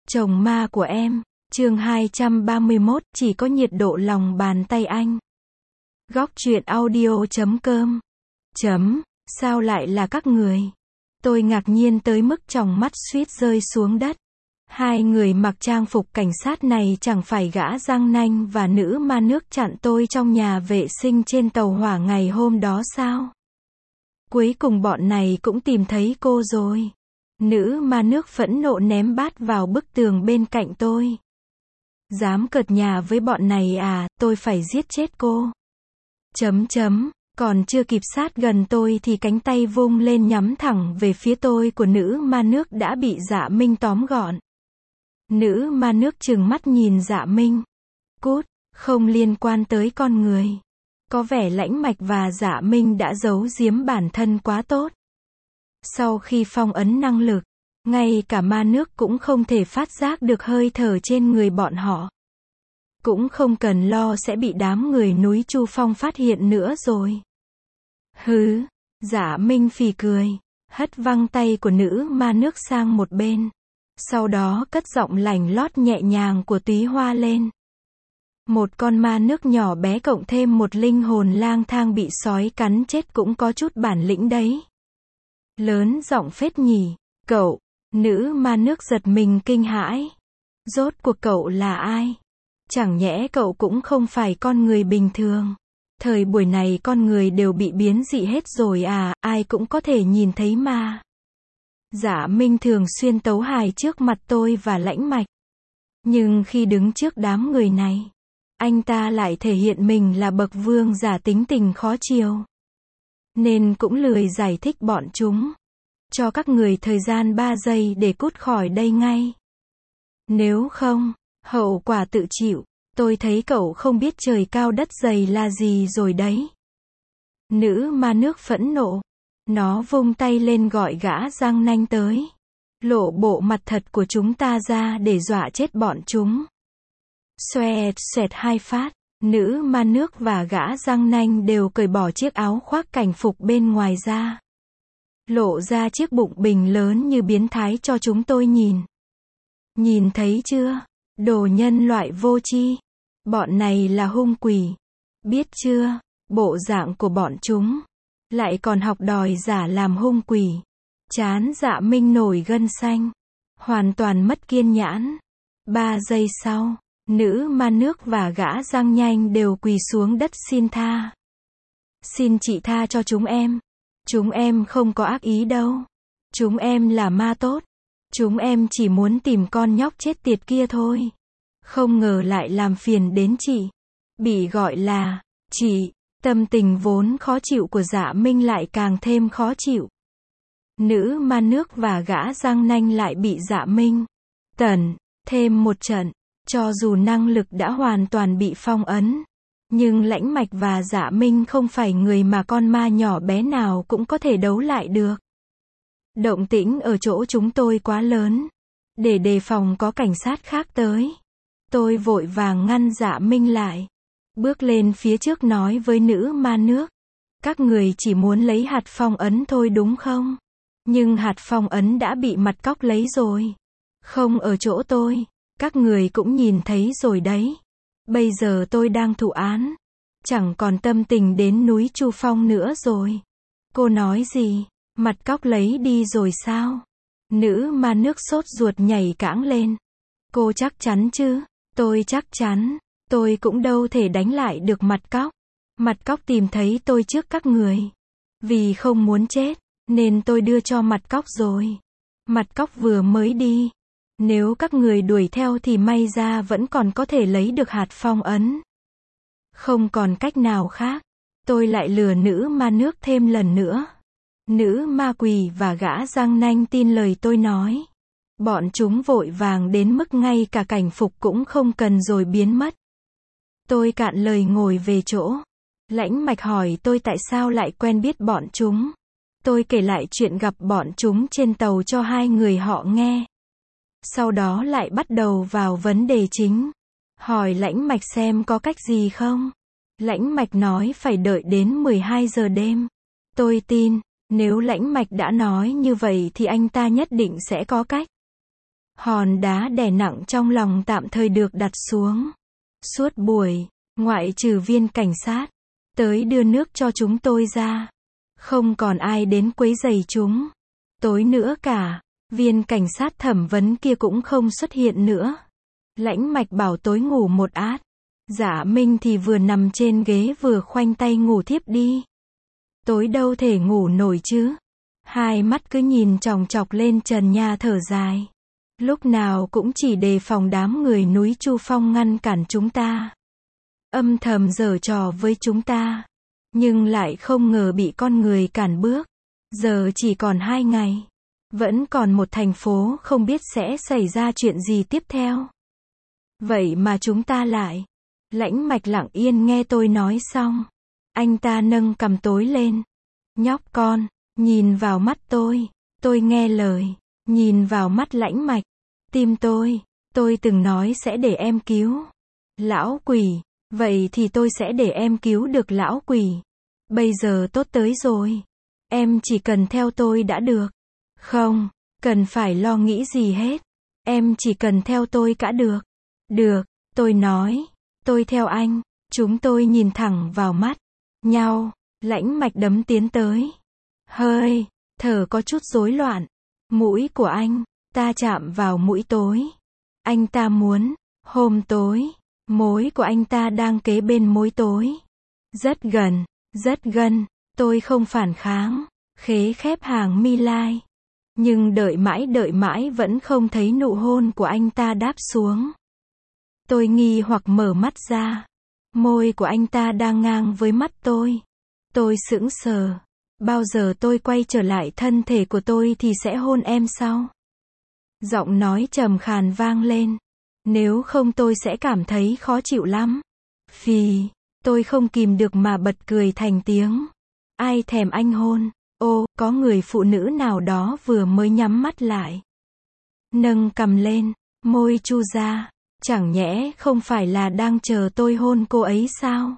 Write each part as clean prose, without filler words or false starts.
Chồng ma của em, chương 231, chỉ có nhiệt độ lòng bàn tay anh. Góc truyện audio.com. Sao lại là các người? Tôi ngạc nhiên tới mức tròng mắt suýt rơi xuống đất. Hai người mặc trang phục cảnh sát này chẳng phải gã răng nanh và nữ ma nước chặn tôi trong nhà vệ sinh trên tàu hỏa ngày hôm đó sao? Cuối cùng bọn này cũng tìm thấy cô rồi. Nữ ma nước phẫn nộ ném bát vào bức tường bên cạnh tôi. Dám cợt nhà với bọn này à, tôi phải giết chết cô. Còn chưa kịp sát gần tôi thì cánh tay vung lên nhắm thẳng về phía tôi của nữ ma nước đã bị Dạ Minh tóm gọn. Nữ ma nước trừng mắt nhìn Dạ Minh. Cút, không liên quan tới con người. Có vẻ Lãnh Mạch và Dạ Minh đã giấu giếm bản thân quá tốt. Sau khi phong ấn năng lực, ngay cả ma nước cũng không thể phát giác được hơi thở trên người bọn họ. Cũng không cần lo sẽ bị đám người núi Chu Phong phát hiện nữa rồi. Hứ, Dạ Minh phì cười, hất văng tay của nữ ma nước sang một bên. Sau đó cất giọng lành lót nhẹ nhàng của Túy Hoa lên. Một con ma nước nhỏ bé cộng thêm một linh hồn lang thang bị sói cắn chết cũng có chút bản lĩnh đấy. Lớn giọng phết nhỉ, cậu, nữ ma nước giật mình kinh hãi. Rốt cuộc cậu là ai? Chẳng nhẽ cậu cũng không phải con người bình thường. Thời buổi này con người đều bị biến dị hết rồi à, ai cũng có thể nhìn thấy ma. Dạ Minh thường xuyên tấu hài trước mặt tôi và Lãnh Mạch. Nhưng khi đứng trước đám người này, anh ta lại thể hiện mình là bậc vương giả tính tình khó chiều. Nên cũng lười giải thích bọn chúng. Cho các người thời gian 3 giây để cút khỏi đây ngay. Nếu không, hậu quả tự chịu. Tôi thấy cậu không biết trời cao đất dày là gì rồi đấy. Nữ ma nước phẫn nộ. Nó vung tay lên gọi gã răng nanh tới. Lộ bộ mặt thật của chúng ta ra để dọa chết bọn chúng. Xoẹt xoẹt hai phát. Nữ ma nước và gã răng nanh đều cởi bỏ chiếc áo khoác cảnh phục bên ngoài ra. Lộ ra chiếc bụng bình lớn như biến thái cho chúng tôi nhìn. Nhìn thấy chưa? Đồ nhân loại vô tri. Bọn này là hung quỷ. Biết chưa? Bộ dạng của bọn chúng. Lại còn học đòi giả làm hung quỷ. Chán Dạ Minh nổi gân xanh. Hoàn toàn mất kiên nhãn. 3 giây sau, nữ ma nước và gã răng nhanh đều quỳ xuống đất xin tha. Xin chị tha cho chúng em. Chúng em không có ác ý đâu. Chúng em là ma tốt. Chúng em chỉ muốn tìm con nhóc chết tiệt kia thôi. Không ngờ lại làm phiền đến chị. Bị gọi là chị. Tâm tình vốn khó chịu của Dạ Minh lại càng thêm khó chịu. Nữ ma nước và gã răng nanh lại bị Dạ Minh tẩn thêm một trận. Cho dù năng lực đã hoàn toàn bị phong ấn, nhưng Lãnh Mạch và Dạ Minh không phải người mà con ma nhỏ bé nào cũng có thể đấu lại được. Động tĩnh ở chỗ chúng tôi quá lớn. Để đề phòng có cảnh sát khác tới, tôi vội vàng ngăn Dạ Minh lại. Bước lên phía trước nói với nữ ma nước. Các người chỉ muốn lấy hạt phong ấn thôi đúng không? Nhưng hạt phong ấn đã bị mặt cóc lấy rồi. Không ở chỗ tôi. Các người cũng nhìn thấy rồi đấy. Bây giờ tôi đang thụ án. Chẳng còn tâm tình đến núi Chu Phong nữa rồi. Cô nói gì? Mặt cóc lấy đi rồi sao? Nữ ma nước sốt ruột nhảy cãng lên. Cô chắc chắn chứ? Tôi chắc chắn. Tôi cũng đâu thể đánh lại được mặt cóc. Mặt cóc tìm thấy tôi trước các người. Vì không muốn chết, nên tôi đưa cho mặt cóc rồi. Mặt cóc vừa mới đi. Nếu các người đuổi theo thì may ra vẫn còn có thể lấy được hạt phong ấn. Không còn cách nào khác. Tôi lại lừa nữ ma nước thêm lần nữa. Nữ ma quỷ và gã răng nanh tin lời tôi nói. Bọn chúng vội vàng đến mức ngay cả cảnh phục cũng không cần rồi biến mất. Tôi cạn lời ngồi về chỗ. Lãnh Mạch hỏi tôi tại sao lại quen biết bọn chúng. Tôi kể lại chuyện gặp bọn chúng trên tàu cho hai người họ nghe. Sau đó lại bắt đầu vào vấn đề chính. Hỏi Lãnh Mạch xem có cách gì không. Lãnh Mạch nói phải đợi đến 12 giờ đêm. Tôi tin, nếu Lãnh Mạch đã nói như vậy thì anh ta nhất định sẽ có cách. Hòn đá đè nặng trong lòng tạm thời được đặt xuống. Suốt buổi, ngoại trừ viên cảnh sát tới đưa nước cho chúng tôi ra, không còn ai đến quấy rầy chúng. Tối nữa cả, viên cảnh sát thẩm vấn kia cũng không xuất hiện nữa. Lãnh Mạch bảo tối ngủ một át. Dạ Minh thì vừa nằm trên ghế vừa khoanh tay ngủ thiếp đi. Tối đâu thể ngủ nổi chứ. Hai mắt cứ nhìn chòng chọc lên trần nhà thở dài. Lúc nào cũng chỉ đề phòng đám người núi Chu Phong ngăn cản chúng ta. Âm thầm giở trò với chúng ta. Nhưng lại không ngờ bị con người cản bước. Giờ chỉ còn 2 ngày. Vẫn còn một thành phố không biết sẽ xảy ra chuyện gì tiếp theo. Vậy mà chúng ta lại. Lãnh Mạch lặng yên nghe tôi nói xong. Anh ta nâng cằm tối lên. Nhóc con, nhìn vào mắt tôi. Tôi nghe lời. Nhìn vào mắt Lãnh Mạch. Tim tôi từng nói sẽ để em cứu. Lão quỷ, vậy thì tôi sẽ để em cứu được lão quỷ. Bây giờ tốt tới rồi. Em chỉ cần theo tôi đã được. Không, cần phải lo nghĩ gì hết. Em chỉ cần theo tôi cả được. Được, tôi nói. Tôi theo anh. Chúng tôi nhìn thẳng vào mắt nhau. Lãnh Mạch đấm tiến tới. Hơi thở có chút rối loạn. Mũi của anh ta chạm vào mũi tối. Anh ta muốn hôm tối. Mối của anh ta đang kế bên mối tối. Rất gần, rất gần. Tôi không phản kháng. Khế khép hàng mi lai. Nhưng đợi mãi vẫn không thấy nụ hôn của anh ta đáp xuống. Tôi nghi hoặc mở mắt ra. Môi của anh ta đang ngang với mắt tôi. Tôi sững sờ. Bao giờ tôi quay trở lại thân thể của tôi thì sẽ hôn em sau. Giọng nói trầm khàn vang lên. Nếu không tôi sẽ cảm thấy khó chịu lắm. Phì, tôi không kìm được mà bật cười thành tiếng. Ai thèm anh hôn. Ô, có người phụ nữ nào đó vừa mới nhắm mắt lại. Nâng cằm lên, môi chu ra. Chẳng nhẽ không phải là đang chờ tôi hôn cô ấy sao?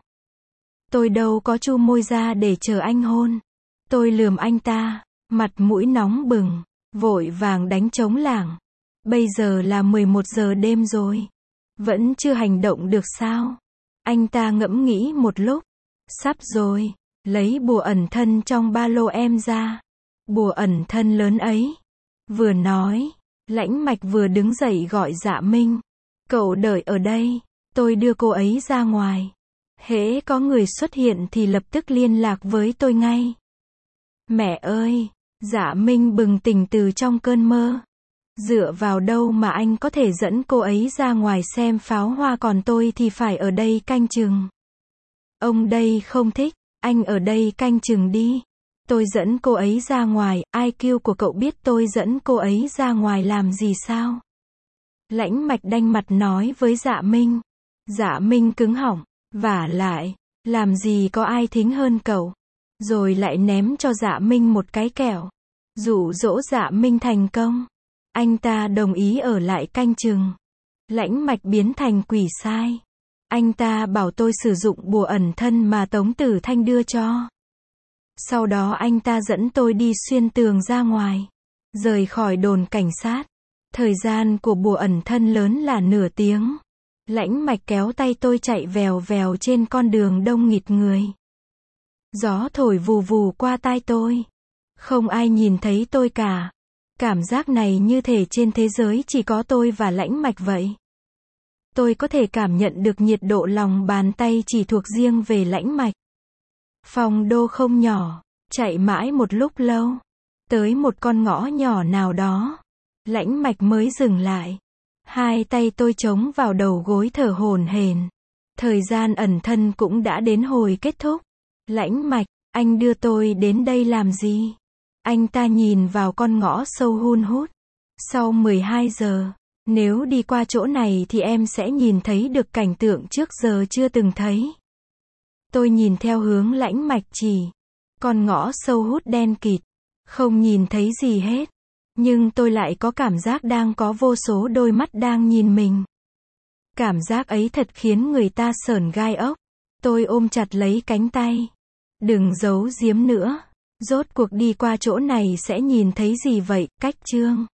Tôi đâu có chu môi ra để chờ anh hôn. Tôi lườm anh ta, mặt mũi nóng bừng, vội vàng đánh trống lảng. Bây giờ là 11 giờ đêm rồi. Vẫn chưa hành động được sao? Anh ta ngẫm nghĩ một lúc. Sắp rồi. Lấy bùa ẩn thân trong ba lô em ra. Bùa ẩn thân lớn ấy. Vừa nói, Lãnh Mạch vừa đứng dậy gọi Dạ Minh. Cậu đợi ở đây. Tôi đưa cô ấy ra ngoài. Hễ có người xuất hiện thì lập tức liên lạc với tôi ngay. Mẹ ơi! Dạ Minh bừng tỉnh từ trong cơn mơ. Dựa vào đâu mà anh có thể dẫn cô ấy ra ngoài xem pháo hoa còn tôi thì phải ở đây canh chừng. Ông đây không thích, anh ở đây canh chừng đi. Tôi dẫn cô ấy ra ngoài, IQ của cậu biết tôi dẫn cô ấy ra ngoài làm gì sao? Lãnh Mạch đanh mặt nói với Dạ Minh. Dạ Minh cứng họng, vả lại, làm gì có ai thính hơn cậu. Rồi lại ném cho Dạ Minh một cái kẹo. Dụ dỗ Dạ Minh thành công. Anh ta đồng ý ở lại canh chừng. Lãnh Mạch biến thành quỷ sai. Anh ta bảo tôi sử dụng bùa ẩn thân mà Tống Tử Thanh đưa cho. Sau đó anh ta dẫn tôi đi xuyên tường ra ngoài. Rời khỏi đồn cảnh sát. Thời gian của bùa ẩn thân lớn là nửa tiếng. Lãnh Mạch kéo tay tôi chạy vèo vèo trên con đường đông nghịt người. Gió thổi vù vù qua tai tôi. Không ai nhìn thấy tôi cả. Cảm giác này như thể trên thế giới chỉ có tôi và Lãnh Mạch vậy. Tôi có thể cảm nhận được nhiệt độ lòng bàn tay chỉ thuộc riêng về Lãnh Mạch. Phong đô không nhỏ, chạy mãi một lúc lâu. Tới một con ngõ nhỏ nào đó. Lãnh Mạch mới dừng lại. Hai tay tôi chống vào đầu gối thở hổn hển. Thời gian ẩn thân cũng đã đến hồi kết thúc. Lãnh Mạch, anh đưa tôi đến đây làm gì? Anh ta nhìn vào con ngõ sâu hun hút. Sau 12 giờ, nếu đi qua chỗ này thì em sẽ nhìn thấy được cảnh tượng trước giờ chưa từng thấy. Tôi nhìn theo hướng Lãnh Mạch chỉ. Con ngõ sâu hút đen kịt. Không nhìn thấy gì hết. Nhưng tôi lại có cảm giác đang có vô số đôi mắt đang nhìn mình. Cảm giác ấy thật khiến người ta sởn gai ốc. Tôi ôm chặt lấy cánh tay. Đừng giấu giếm nữa. Rốt cuộc đi qua chỗ này sẽ nhìn thấy gì vậy? Cách chương